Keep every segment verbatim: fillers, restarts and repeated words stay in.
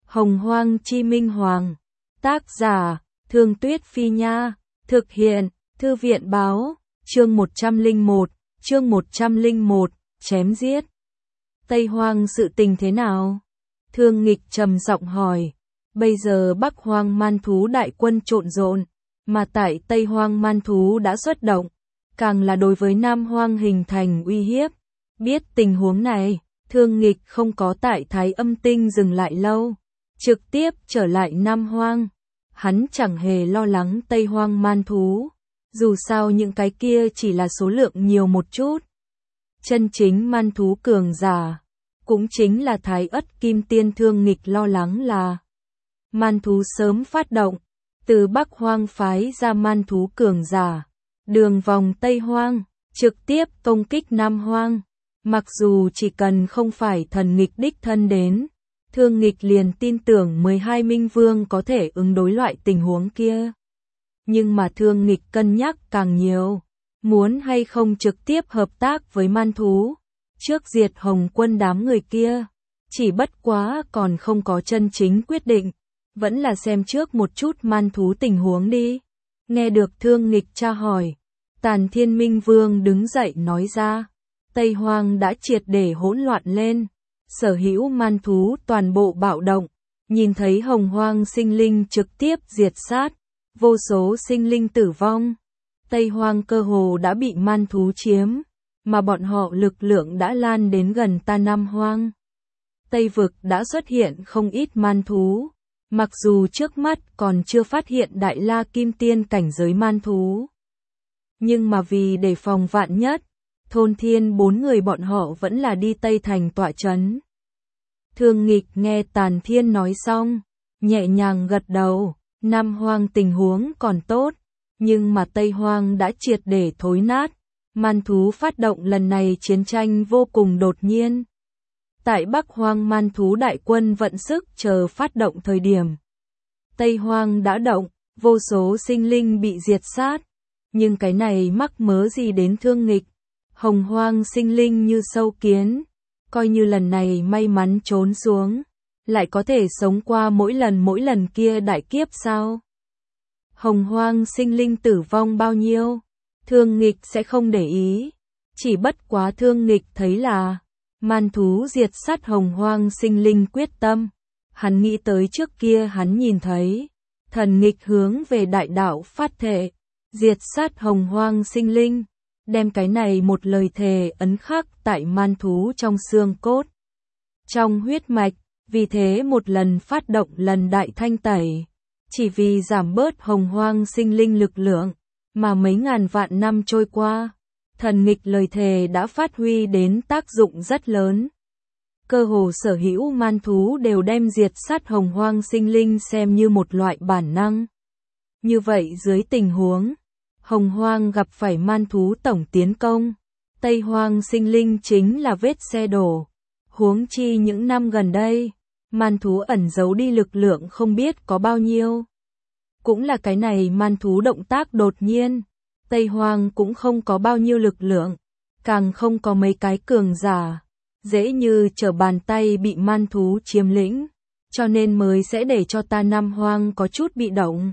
Hồng Hoang Chi Minh Hoàng. Tác giả, Thương Tuyết Phi Nha. Thực hiện, Thư viện Báo. Chương một trăm lẻ một, chương một trăm lẻ một, chém giết. Tây Hoang sự tình thế nào? Thương Nghịch trầm giọng hỏi. Bây giờ Bắc Hoang man thú đại quân trộn rộn, mà tại Tây Hoang man thú đã xuất động, càng là đối với Nam Hoang hình thành uy hiếp. Biết tình huống này, Thương Nghịch không có tại Thái Âm Tinh dừng lại lâu, trực tiếp trở lại Nam Hoang. Hắn chẳng hề lo lắng Tây Hoang man thú, dù sao những cái kia chỉ là số lượng nhiều một chút. Chân chính man thú cường giả, cũng chính là Thái Ất Kim Tiên. Thương Nghịch lo lắng là man thú sớm phát động, từ Bắc Hoang phái ra man thú cường giả, đường vòng Tây Hoang, trực tiếp công kích Nam Hoang. Mặc dù chỉ cần không phải Thần Nghịch đích thân đến, Thương Nghịch liền tin tưởng mười hai Minh Vương có thể ứng đối loại tình huống kia. Nhưng mà Thương Nghịch cân nhắc càng nhiều, muốn hay không trực tiếp hợp tác với man thú, trước diệt Hồng Quân đám người kia. Chỉ bất quá còn không có chân chính quyết định, vẫn là xem trước một chút man thú tình huống đi. Nghe được Thương Nghịch tra hỏi, Tàn Thiên Minh Vương đứng dậy nói ra, Tây Hoang đã triệt để hỗn loạn lên, sở hữu man thú toàn bộ bạo động, nhìn thấy Hồng Hoang sinh linh trực tiếp diệt sát, vô số sinh linh tử vong. Tây Hoang cơ hồ đã bị man thú chiếm, mà bọn họ lực lượng đã lan đến gần ta Nam Hoang. Tây vực đã xuất hiện không ít man thú, mặc dù trước mắt còn chưa phát hiện Đại La Kim Tiên cảnh giới man thú. Nhưng mà vì đề phòng vạn nhất, Thôn Thiên bốn người bọn họ vẫn là đi Tây Thành tọa trấn. Thương Nghịch nghe Tàn Thiên nói xong, nhẹ nhàng gật đầu. Nam Hoang tình huống còn tốt, nhưng mà Tây Hoang đã triệt để thối nát. Man thú phát động lần này chiến tranh vô cùng đột nhiên. Tại Bắc Hoang man thú đại quân vận sức chờ phát động thời điểm, Tây Hoang đã động, vô số sinh linh bị diệt sát. Nhưng cái này mắc mớ gì đến Thương Nghịch? Hồng Hoang sinh linh như sâu kiến, coi như lần này may mắn trốn xuống, lại có thể sống qua mỗi lần mỗi lần kia đại kiếp sao? Hồng Hoang sinh linh tử vong bao nhiêu, Thương Nghịch sẽ không để ý. Chỉ bất quá Thương Nghịch thấy là man thú diệt sát Hồng Hoang sinh linh quyết tâm. Hắn nghĩ tới trước kia hắn nhìn thấy Thần Nghịch hướng về đại đạo phát thệ, diệt sát Hồng Hoang sinh linh, đem cái này một lời thề ấn khắc tại man thú trong xương cốt, trong huyết mạch. Vì thế một lần phát động lần đại thanh tẩy, chỉ vì giảm bớt Hồng Hoang sinh linh lực lượng, mà mấy ngàn vạn năm trôi qua, Thần Nghịch lời thề đã phát huy đến tác dụng rất lớn. Cơ hồ sở hữu man thú đều đem diệt sát Hồng Hoang sinh linh xem như một loại bản năng. Như vậy dưới tình huống Hồng Hoang gặp phải man thú tổng tiến công, Tây Hoang sinh linh chính là vết xe đổ. Huống chi những năm gần đây, man thú ẩn giấu đi lực lượng không biết có bao nhiêu. Cũng là cái này man thú động tác đột nhiên, Tây Hoang cũng không có bao nhiêu lực lượng, càng không có mấy cái cường giả, dễ như trở bàn tay bị man thú chiếm lĩnh, cho nên mới sẽ để cho ta Nam Hoang có chút bị động.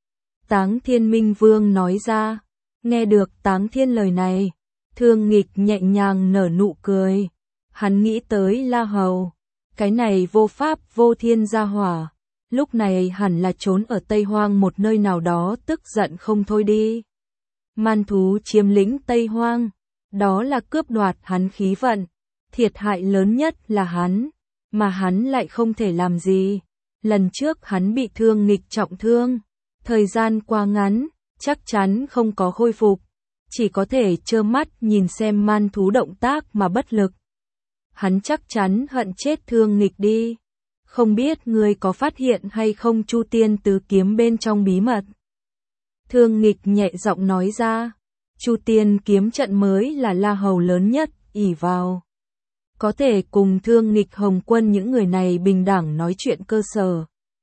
Táng Thiên Minh Vương nói ra. Nghe được Táng Thiên lời này, Thương Nghịch nhẹ nhàng nở nụ cười. Hắn nghĩ tới La Hầu, cái này vô pháp vô thiên gia hỏa, lúc này hẳn là trốn ở Tây Hoang một nơi nào đó tức giận không thôi đi. Man thú chiếm lĩnh Tây Hoang, đó là cướp đoạt hắn khí vận, thiệt hại lớn nhất là hắn, mà hắn lại không thể làm gì. Lần trước hắn bị Thương Nghịch trọng thương, thời gian qua ngắn, chắc chắn không có khôi phục, chỉ có thể trơ mắt nhìn xem man thú động tác mà bất lực. Hắn chắc chắn hận chết Thương Nghịch đi. Không biết ngươi có phát hiện hay không Chu Tiên Tứ Kiếm bên trong bí mật? Thương Nghịch nhẹ giọng nói ra. Chu Tiên kiếm trận mới là La Hầu lớn nhất ỷ vào, có thể cùng Thương Nghịch, Hồng Quân những người này bình đẳng nói chuyện cơ sở.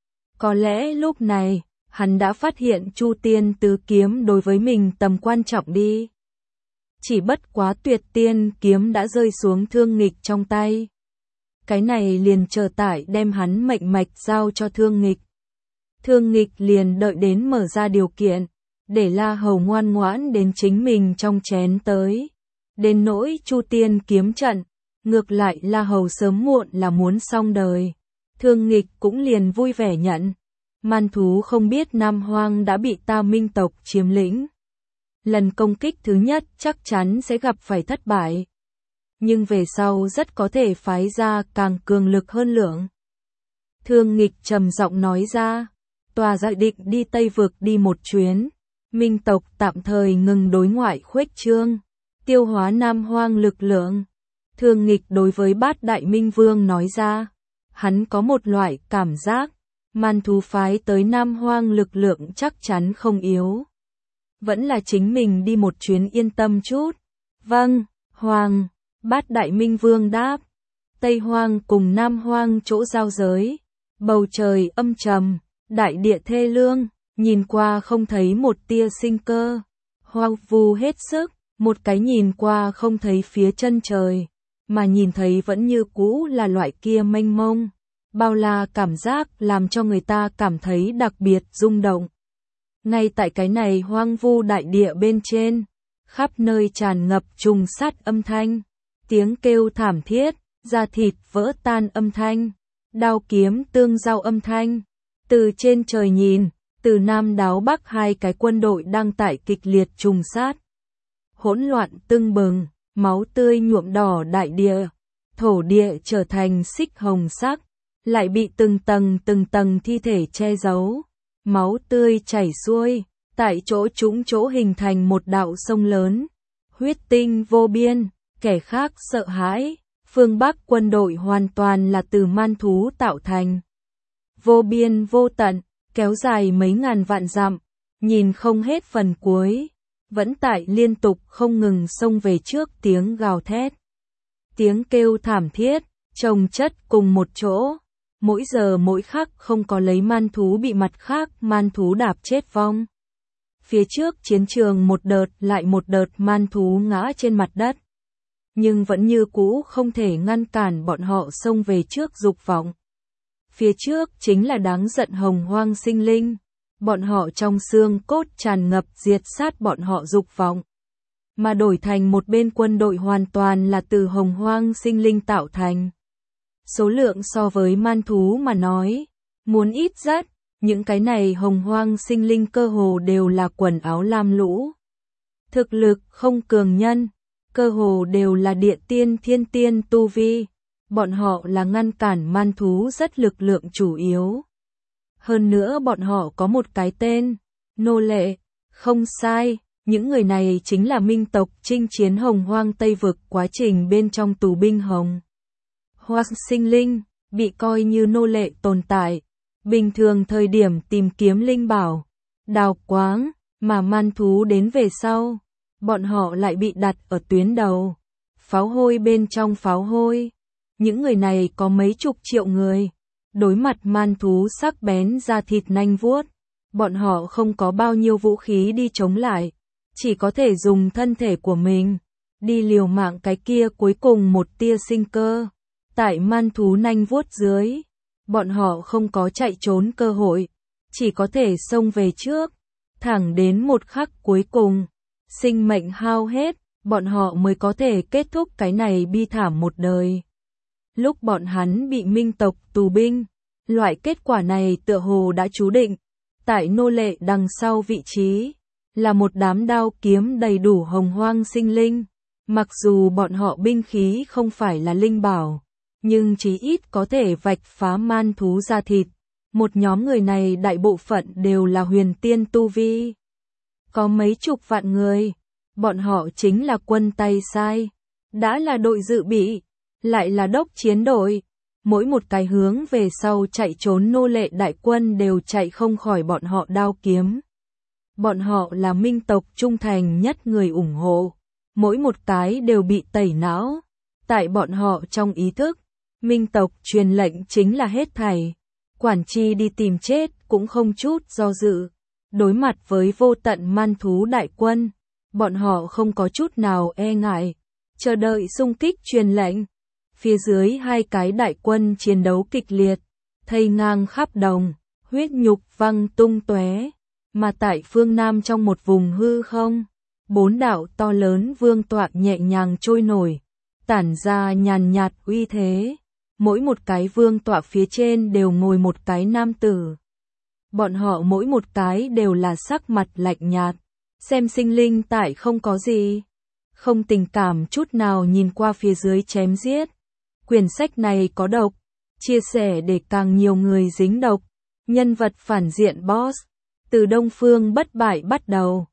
Có lẽ lúc này hắn đã phát hiện Chu Tiên Tứ Kiếm đối với mình tầm quan trọng đi. Chỉ bất quá Tuyệt Tiên kiếm đã rơi xuống Thương Nghịch trong tay. cái này liền chờ tải đem hắn mệnh mạch giao cho Thương Nghịch. Thương Nghịch liền đợi đến mở ra điều kiện, để La Hầu ngoan ngoãn đến chính mình trong chén tới. Đến nỗi Chu Tiên kiếm trận, ngược lại La Hầu sớm muộn là muốn xong đời. Thương Nghịch cũng liền vui vẻ nhận. Man thú không biết Nam Hoang đã bị ta Minh tộc chiếm lĩnh. Lần công kích thứ nhất chắc chắn sẽ gặp phải thất bại. Nhưng về sau rất có thể phái ra càng cường lực hơn lượng. Thương Nghịch trầm giọng nói ra, tòa dự định đi Tây Vực đi một chuyến. Minh tộc tạm thời ngừng đối ngoại khuếch trương, tiêu hóa Nam Hoang lực lượng. Thương Nghịch đối với Bát Đại Minh Vương nói ra, hắn có một loại cảm giác, man thú phái tới Nam Hoang lực lượng chắc chắn không yếu. Vẫn là chính mình đi một chuyến yên tâm chút. Vâng, Hoàng, Bát Đại Minh Vương đáp. Tây Hoang cùng Nam Hoang chỗ giao giới, bầu trời âm trầm, đại địa thê lương, nhìn qua không thấy một tia sinh cơ. Hoang vu hết sức, một cái nhìn qua không thấy phía chân trời, mà nhìn thấy vẫn như cũ là loại kia mênh mông. Bao la cảm giác làm cho người ta cảm thấy đặc biệt rung động. Ngay tại cái này hoang vu đại địa bên trên, khắp nơi tràn ngập trùng sát âm thanh, tiếng kêu thảm thiết, da thịt vỡ tan âm thanh, đao kiếm tương giao âm thanh. Từ trên trời nhìn, từ Nam đáo Bắc hai cái quân đội đang tại kịch liệt trùng sát. Hỗn loạn tưng bừng, máu tươi nhuộm đỏ đại địa, thổ địa trở thành xích hồng sắc, lại bị từng tầng từng tầng thi thể che giấu. Máu tươi chảy xuôi, tại chỗ trũng chỗ hình thành một đạo sông lớn. Huyết tinh vô biên, kẻ khác sợ hãi. Phương Bắc quân đội hoàn toàn là từ man thú tạo thành. Vô biên vô tận, kéo dài mấy ngàn vạn dặm, nhìn không hết phần cuối. Vẫn tại liên tục không ngừng xông về trước tiếng gào thét. Tiếng kêu thảm thiết, chồng chất cùng một chỗ. Mỗi giờ mỗi khắc không có lấy man thú bị mặt khác man thú đạp chết vong. Phía trước chiến trường một đợt lại một đợt man thú ngã trên mặt đất. Nhưng vẫn như cũ không thể ngăn cản bọn họ xông về trước dục vọng. Phía trước chính là đáng giận hồng hoang sinh linh. Bọn họ trong xương cốt tràn ngập diệt sát bọn họ dục vọng. Mà đổi thành một bên quân đội hoàn toàn là từ hồng hoang sinh linh tạo thành. Số lượng so với man thú mà nói, muốn ít rất, những cái này hồng hoang sinh linh cơ hồ đều là quần áo lam lũ. Thực lực không cường nhân, cơ hồ đều là địa tiên thiên tiên tu vi, bọn họ là ngăn cản man thú rất lực lượng chủ yếu. Hơn nữa bọn họ có một cái tên, nô lệ, không sai, những người này chính là minh tộc chinh chiến hồng hoang Tây Vực quá trình bên trong tù binh hồng. Hoang sinh linh, bị coi như nô lệ tồn tại, bình thường thời điểm tìm kiếm linh bảo, đào quáng, mà man thú đến về sau, bọn họ lại bị đặt ở tuyến đầu, pháo hôi bên trong pháo hôi. Những người này có mấy chục triệu người, đối mặt man thú sắc bén da thịt nanh vuốt, bọn họ không có bao nhiêu vũ khí đi chống lại, chỉ có thể dùng thân thể của mình, đi liều mạng cái kia cuối cùng một tia sinh cơ. Tại man thú nanh vuốt dưới, bọn họ không có chạy trốn cơ hội, chỉ có thể xông về trước, thẳng đến một khắc cuối cùng, sinh mệnh hao hết, bọn họ mới có thể kết thúc cái này bi thảm một đời. Lúc bọn hắn bị minh tộc tù binh, loại kết quả này tựa hồ đã chú định, tại nô lệ đằng sau vị trí, là một đám đao kiếm đầy đủ hồng hoang sinh linh, mặc dù bọn họ binh khí không phải là linh bảo. Nhưng chí ít có thể vạch phá man thú da thịt. Một nhóm người này đại bộ phận đều là huyền tiên tu vi. Có mấy chục vạn người. Bọn họ chính là quân tay sai. Đã là đội dự bị. Lại là đốc chiến đội. Mỗi một cái hướng về sau chạy trốn nô lệ đại quân đều chạy không khỏi bọn họ đao kiếm. Bọn họ là minh tộc trung thành nhất người ủng hộ. Mỗi một cái đều bị tẩy não. Tại bọn họ trong ý thức, minh tộc truyền lệnh chính là hết thảy, quản chi đi tìm chết cũng không chút do dự. Đối mặt với vô tận man thú đại quân, bọn họ không có chút nào e ngại, chờ đợi xung kích truyền lệnh. Phía dưới hai cái đại quân chiến đấu kịch liệt, thây ngang khắp đồng, huyết nhục văng tung tóe. Mà tại phương Nam trong một vùng hư không, bốn đạo to lớn vương tọa nhẹ nhàng trôi nổi, tản ra nhàn nhạt uy thế. Mỗi một cái vương tọa phía trên đều ngồi một cái nam tử. Bọn họ mỗi một cái đều là sắc mặt lạnh nhạt, xem sinh linh tại không có gì, không tình cảm chút nào nhìn qua phía dưới chém giết. Quyển sách này có độc, chia sẻ để càng nhiều người dính độc. Nhân vật phản diện boss, từ Đông Phương bất bại bắt đầu,